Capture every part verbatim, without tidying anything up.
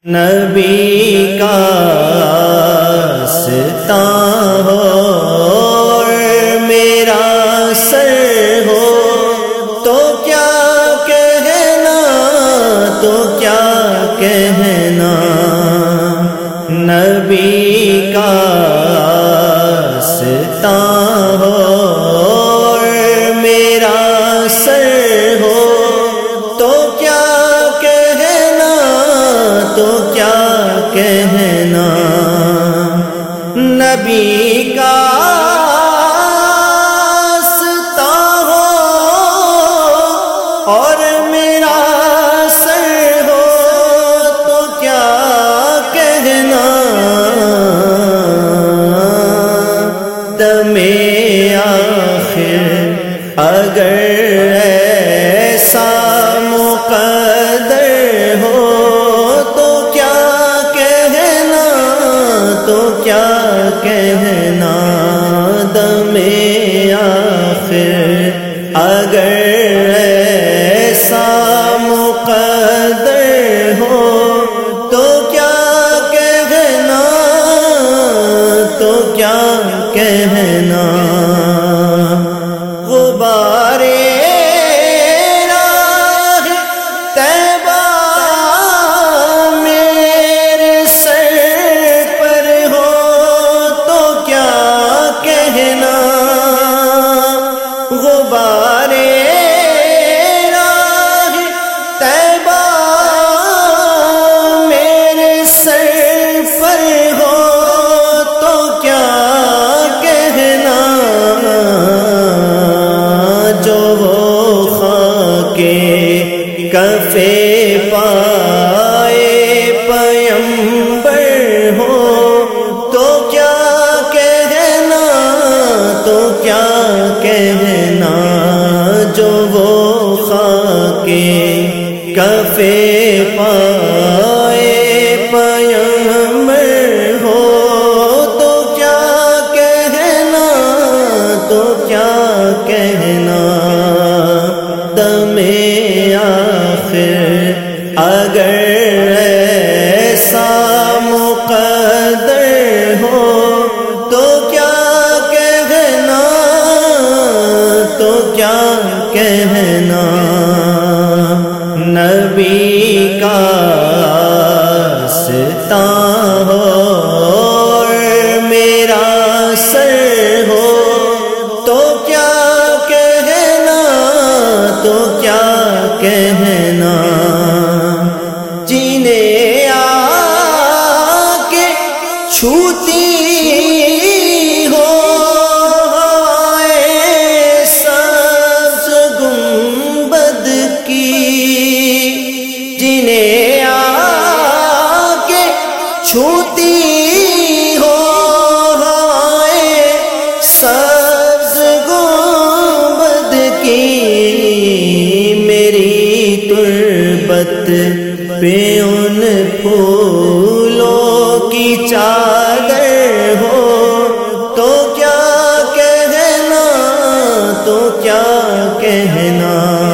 نبی کا آستاں ہو اور میرا سر ہو تو کیا کہنا، تو کیا کہنا، نبی کا آستاں ہو اور میرا سر ہو تو کیا کہنا، تو کیا کہنا، نبی کا آستاں ہو اور میرا سر ہو تو کیا کہنا، دم آخر اگر ایسا مقدر ہو تو کیا کہنا، تو کیا کہنا، دم آخر اگر ایسا مقدر ہو تو کیا کہنا، تو کیا کہنا، غبارے راہ طیبہ میرے سر پر ہو تو کیا کہنا، غبارے راہ طیبہ میرے سر پر ہو تو کیا کہنا، جو وہ خاکے کفے پائے پیمبر ہو تو کیا کہنا، تو کیا کہنا، جو وہ خاکے کفے پائے پیمبر ہو تو کیا کہنا، تو کیا کہنا، دم آخر اگر ایسا مقدر ہو تو کیا کہنا، تو کیا کہنا، نبی کا آستاں ہو اور میرا سر ہو تو کیا کہنا، تو کیا کہنا، جنہیں آ کے چھوتی ہو سبز گنبد کی، جنہیں آ کے چھوتی ہو سبز گنبد کی، میری تربت پہ ان پھولوں کی چادر ہو تو کیا کہنا، تو کیا کہنا،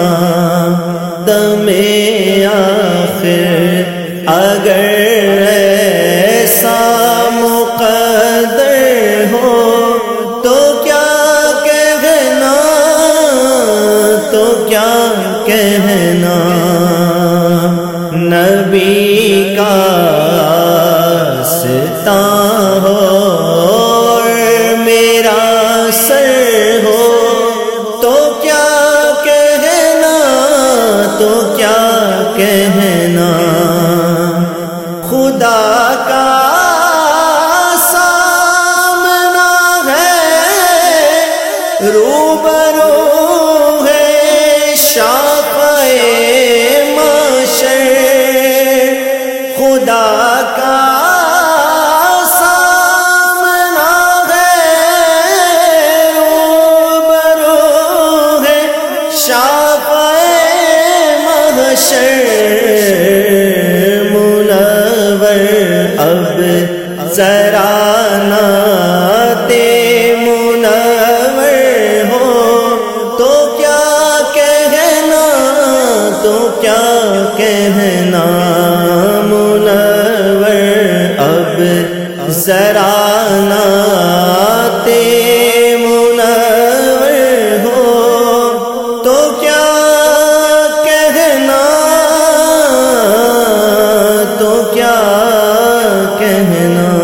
دم آخر اگر ایسا مقدر ہو تو کیا کہنا، تو کیا کہنا، نبی کا آستاں ہو اور میرا سر ہو تو کیا کہنا، تو کیا کہنا، خدا کا سامنا ہے روبرو ہے شافعِ محشر، خدا کا سامنا ہے روبرو ہے شافعِ محشر، منور اب ذرا نعت منور ہو تو کیا کہنا، تو کیا کہنا، منور ذرا نعت منور ہو تو کیا کہنا تو کیا کہنا